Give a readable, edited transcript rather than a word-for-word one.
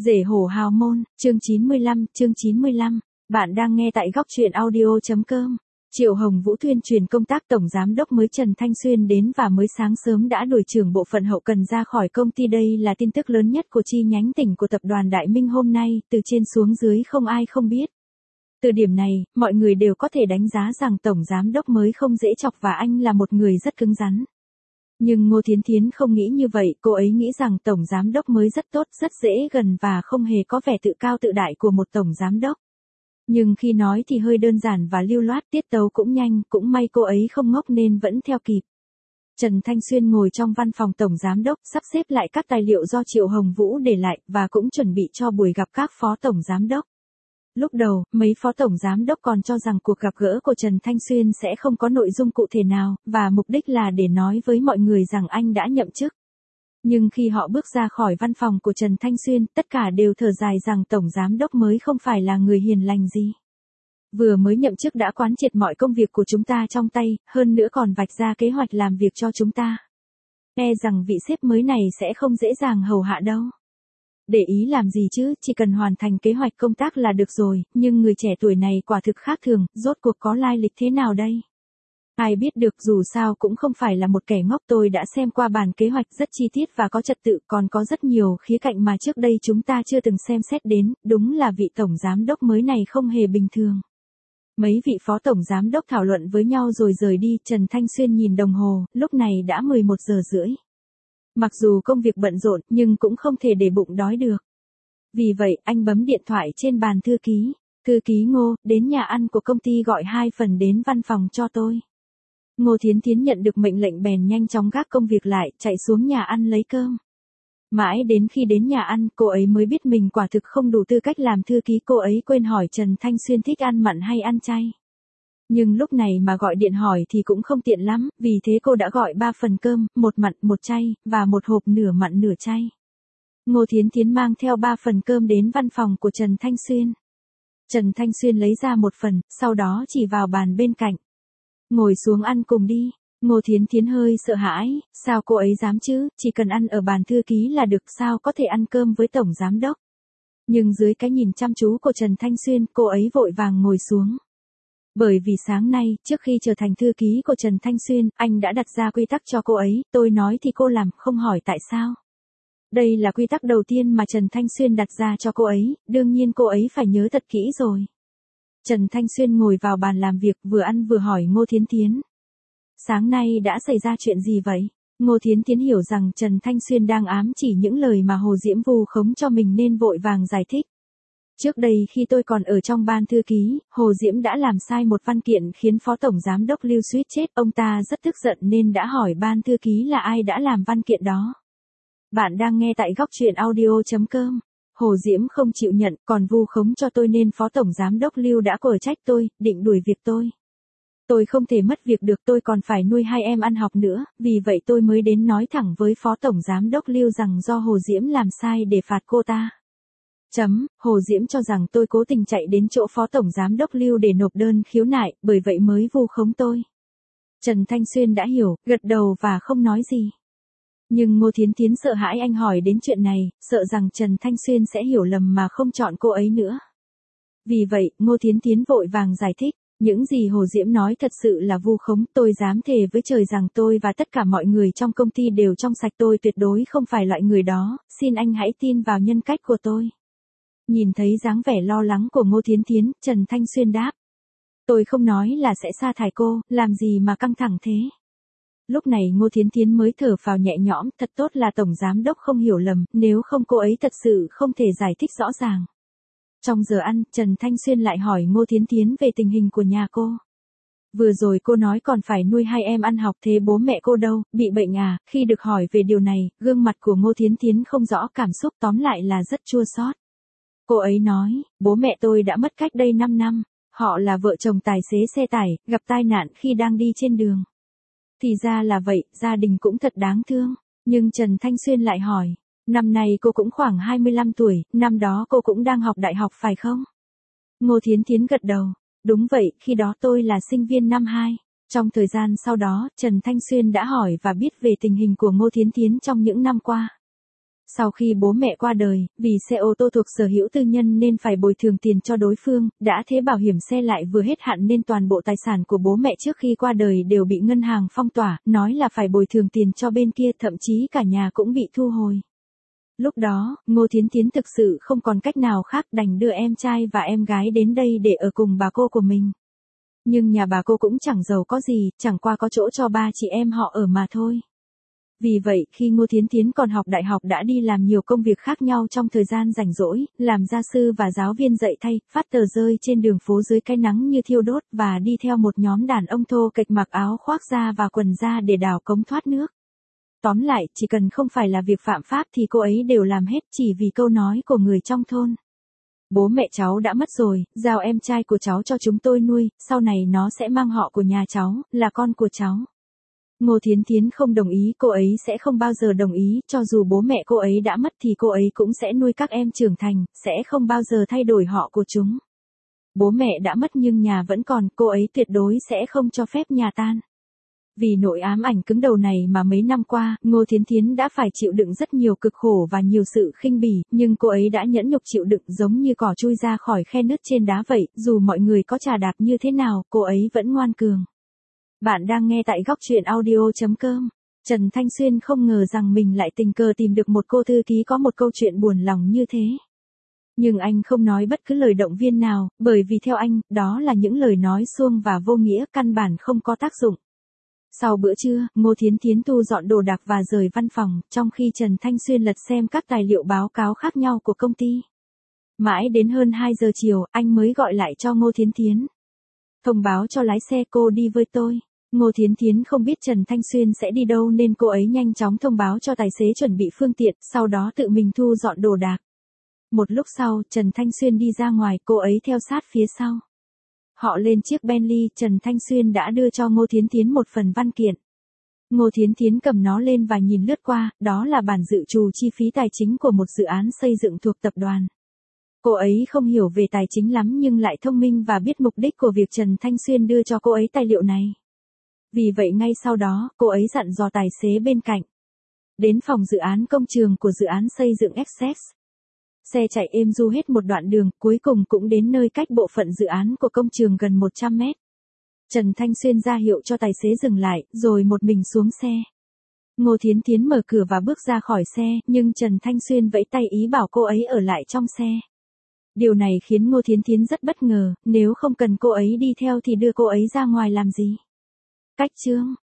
Rể hổ hào môn, chương 95, bạn đang nghe tại góc truyện audio.com. Triệu Hồng Vũ tuyên truyền công tác tổng giám đốc mới Trần Thanh Xuyên đến và mới sáng sớm đã đuổi trưởng bộ phận hậu cần ra khỏi công ty. Đây là tin tức lớn nhất của chi nhánh tỉnh của tập đoàn Đại Minh hôm nay, từ trên xuống dưới không ai không biết. Từ điểm này, mọi người đều có thể đánh giá rằng tổng giám đốc mới không dễ chọc và anh là một người rất cứng rắn. Nhưng Ngô Thiến Thiến không nghĩ như vậy, cô ấy nghĩ rằng tổng giám đốc mới rất tốt, rất dễ gần và không hề có vẻ tự cao tự đại của một tổng giám đốc. Nhưng khi nói thì hơi đơn giản và lưu loát, tiết tấu cũng nhanh, cũng may cô ấy không ngốc nên vẫn theo kịp. Trần Thanh Xuyên ngồi trong văn phòng tổng giám đốc, sắp xếp lại các tài liệu do Triệu Hồng Vũ để lại, và cũng chuẩn bị cho buổi gặp các phó tổng giám đốc. Lúc đầu, mấy phó tổng giám đốc còn cho rằng cuộc gặp gỡ của Trần Thanh Xuyên sẽ không có nội dung cụ thể nào, và mục đích là để nói với mọi người rằng anh đã nhậm chức. Nhưng khi họ bước ra khỏi văn phòng của Trần Thanh Xuyên, tất cả đều thở dài rằng tổng giám đốc mới không phải là người hiền lành gì. Vừa mới nhậm chức đã quán triệt mọi công việc của chúng ta trong tay, hơn nữa còn vạch ra kế hoạch làm việc cho chúng ta. E rằng vị sếp mới này sẽ không dễ dàng hầu hạ đâu. Để ý làm gì chứ, chỉ cần hoàn thành kế hoạch công tác là được rồi, nhưng người trẻ tuổi này quả thực khác thường, rốt cuộc có lai lịch thế nào đây? Ai biết được, dù sao cũng không phải là một kẻ ngốc. Tôi đã xem qua bản kế hoạch rất chi tiết và có trật tự, còn có rất nhiều khía cạnh mà trước đây chúng ta chưa từng xem xét đến, đúng là vị tổng giám đốc mới này không hề bình thường. Mấy vị phó tổng giám đốc thảo luận với nhau rồi rời đi. Trần Thanh Xuyên nhìn đồng hồ, lúc này đã 11 giờ rưỡi. Mặc dù công việc bận rộn, nhưng cũng không thể để bụng đói được. Vì vậy, anh bấm điện thoại trên bàn thư ký. Thư ký Ngô, đến nhà ăn của công ty gọi 2 phần đến văn phòng cho tôi. Ngô Thiến Thiến nhận được mệnh lệnh bèn nhanh chóng gác công việc lại, chạy xuống nhà ăn lấy cơm. Mãi đến khi đến nhà ăn, cô ấy mới biết mình quả thực không đủ tư cách làm thư ký. Cô ấy quên hỏi Trần Thanh Xuyên thích ăn mặn hay ăn chay. Nhưng lúc này mà gọi điện hỏi thì cũng không tiện lắm, vì thế cô đã gọi 3 phần cơm, 1 mặn, 1 chay, và 1 hộp nửa mặn nửa chay. Ngô Thiến Thiến mang theo 3 phần cơm đến văn phòng của Trần Thanh Xuyên. Trần Thanh Xuyên lấy ra 1 phần, sau đó chỉ vào bàn bên cạnh. Ngồi xuống ăn cùng đi. Ngô Thiến Thiến hơi sợ hãi, sao cô ấy dám chứ, chỉ cần ăn ở bàn thư ký là được, sao có thể ăn cơm với tổng giám đốc. Nhưng dưới cái nhìn chăm chú của Trần Thanh Xuyên, cô ấy vội vàng ngồi xuống. Bởi vì sáng nay, trước khi trở thành thư ký của Trần Thanh Xuyên, anh đã đặt ra quy tắc cho cô ấy, tôi nói thì cô làm, không hỏi tại sao. Đây là quy tắc đầu tiên mà Trần Thanh Xuyên đặt ra cho cô ấy, đương nhiên cô ấy phải nhớ thật kỹ rồi. Trần Thanh Xuyên ngồi vào bàn làm việc, vừa ăn vừa hỏi Ngô Thiến Thiến. Sáng nay đã xảy ra chuyện gì vậy? Ngô Thiến Thiến hiểu rằng Trần Thanh Xuyên đang ám chỉ những lời mà Hồ Diễm vu khống cho mình nên vội vàng giải thích. Trước đây khi tôi còn ở trong ban thư ký, Hồ Diễm đã làm sai một văn kiện khiến Phó Tổng Giám đốc Lưu suýt chết. Ông ta rất tức giận nên đã hỏi ban thư ký là ai đã làm văn kiện đó. Bạn đang nghe tại góc truyện audio.com. Hồ Diễm không chịu nhận, còn vu khống cho tôi nên Phó Tổng Giám đốc Lưu đã quở trách tôi, định đuổi việc tôi. Tôi không thể mất việc được, tôi còn phải nuôi 2 em ăn học nữa, vì vậy tôi mới đến nói thẳng với Phó Tổng Giám đốc Lưu rằng do Hồ Diễm làm sai để phạt cô ta. Hồ Diễm cho rằng tôi cố tình chạy đến chỗ Phó Tổng Giám đốc Lưu để nộp đơn khiếu nại, bởi vậy mới vu khống tôi. Trần Thanh Xuyên đã hiểu, gật đầu và không nói gì. Nhưng Ngô Thiến Thiến sợ hãi anh hỏi đến chuyện này, sợ rằng Trần Thanh Xuyên sẽ hiểu lầm mà không chọn cô ấy nữa. Vì vậy, Ngô Thiến Thiến vội vàng giải thích, những gì Hồ Diễm nói thật sự là vu khống, tôi dám thề với trời rằng tôi và tất cả mọi người trong công ty đều trong sạch, tôi tuyệt đối không phải loại người đó, xin anh hãy tin vào nhân cách của tôi. Nhìn thấy dáng vẻ lo lắng của Ngô Thiến Thiến, Trần Thanh Xuyên đáp. Tôi không nói là sẽ sa thải cô, làm gì mà căng thẳng thế. Lúc này Ngô Thiến Thiến mới thở phào nhẹ nhõm, thật tốt là tổng giám đốc không hiểu lầm, nếu không cô ấy thật sự không thể giải thích rõ ràng. Trong giờ ăn, Trần Thanh Xuyên lại hỏi Ngô Thiến Thiến về tình hình của nhà cô. Vừa rồi cô nói còn phải nuôi 2 em ăn học, thế bố mẹ cô đâu, bị bệnh à? Khi được hỏi về điều này, gương mặt của Ngô Thiến Thiến không rõ cảm xúc, tóm lại là rất chua xót. Cô ấy nói, bố mẹ tôi đã mất cách đây 5 năm, họ là vợ chồng tài xế xe tải, gặp tai nạn khi đang đi trên đường. Thì ra là vậy, gia đình cũng thật đáng thương. Nhưng Trần Thanh Xuyên lại hỏi, năm nay cô cũng khoảng 25 tuổi, năm đó cô cũng đang học đại học phải không? Ngô Thiến Thiến gật đầu, đúng vậy, khi đó tôi là sinh viên năm 2. Trong thời gian sau đó, Trần Thanh Xuyên đã hỏi và biết về tình hình của Ngô Thiến Thiến trong những năm qua. Sau khi bố mẹ qua đời, vì xe ô tô thuộc sở hữu tư nhân nên phải bồi thường tiền cho đối phương, đã thế bảo hiểm xe lại vừa hết hạn nên toàn bộ tài sản của bố mẹ trước khi qua đời đều bị ngân hàng phong tỏa, nói là phải bồi thường tiền cho bên kia, thậm chí cả nhà cũng bị thu hồi. Lúc đó, Ngô Thiến Thiến thực sự không còn cách nào khác, đành đưa em trai và em gái đến đây để ở cùng bà cô của mình. Nhưng nhà bà cô cũng chẳng giàu có gì, chẳng qua có chỗ cho ba chị em họ ở mà thôi. Vì vậy, khi Ngô Thiến Thiến còn học đại học đã đi làm nhiều công việc khác nhau trong thời gian rảnh rỗi, làm gia sư và giáo viên dạy thay, phát tờ rơi trên đường phố dưới cái nắng như thiêu đốt và đi theo một nhóm đàn ông thô kệch mặc áo khoác da và quần da để đào cống thoát nước. Tóm lại, chỉ cần không phải là việc phạm pháp thì cô ấy đều làm hết chỉ vì câu nói của người trong thôn. Bố mẹ cháu đã mất rồi, giao em trai của cháu cho chúng tôi nuôi, sau này nó sẽ mang họ của nhà cháu, là con của cháu. Ngô Thiến Thiến không đồng ý, cô ấy sẽ không bao giờ đồng ý, cho dù bố mẹ cô ấy đã mất thì cô ấy cũng sẽ nuôi các em trưởng thành, sẽ không bao giờ thay đổi họ của chúng. Bố mẹ đã mất nhưng nhà vẫn còn, cô ấy tuyệt đối sẽ không cho phép nhà tan. Vì nỗi ám ảnh cứng đầu này mà mấy năm qua, Ngô Thiến Thiến đã phải chịu đựng rất nhiều cực khổ và nhiều sự khinh bỉ, nhưng cô ấy đã nhẫn nhục chịu đựng giống như cỏ chui ra khỏi khe nứt trên đá vậy, dù mọi người có chà đạp như thế nào, cô ấy vẫn ngoan cường. Bạn đang nghe tại góc truyện audio.com. Trần Thanh Xuyên không ngờ rằng mình lại tình cờ tìm được một cô thư ký có một câu chuyện buồn lòng như thế. Nhưng anh không nói bất cứ lời động viên nào, bởi vì theo anh, đó là những lời nói suông và vô nghĩa, căn bản không có tác dụng. Sau bữa trưa, Ngô Thiến Thiến thu dọn đồ đạc và rời văn phòng, trong khi Trần Thanh Xuyên lật xem các tài liệu báo cáo khác nhau của công ty. Mãi đến hơn 2 giờ chiều, anh mới gọi lại cho Ngô Thiến Thiến. Thông báo cho lái xe cô đi với tôi. Ngô Thiến Thiến không biết Trần Thanh Xuyên sẽ đi đâu nên cô ấy nhanh chóng thông báo cho tài xế chuẩn bị phương tiện, sau đó tự mình thu dọn đồ đạc. Một lúc sau, Trần Thanh Xuyên đi ra ngoài, cô ấy theo sát phía sau. Họ lên chiếc Bentley, Trần Thanh Xuyên đã đưa cho Ngô Thiến Thiến một phần văn kiện. Ngô Thiến Thiến cầm nó lên và nhìn lướt qua, đó là bản dự trù chi phí tài chính của một dự án xây dựng thuộc tập đoàn. Cô ấy không hiểu về tài chính lắm nhưng lại thông minh và biết mục đích của việc Trần Thanh Xuyên đưa cho cô ấy tài liệu này. Vì vậy ngay sau đó, cô ấy dặn dò tài xế bên cạnh. Đến phòng dự án công trường của dự án xây dựng Access. Xe chạy êm du hết một đoạn đường, cuối cùng cũng đến nơi cách bộ phận dự án của công trường gần 100 mét. Trần Thanh Xuyên ra hiệu cho tài xế dừng lại, rồi một mình xuống xe. Ngô Thiến Thiến mở cửa và bước ra khỏi xe, nhưng Trần Thanh Xuyên vẫy tay ý bảo cô ấy ở lại trong xe. Điều này khiến Ngô Thiến Thiến rất bất ngờ, nếu không cần cô ấy đi theo thì đưa cô ấy ra ngoài làm gì? Cách chương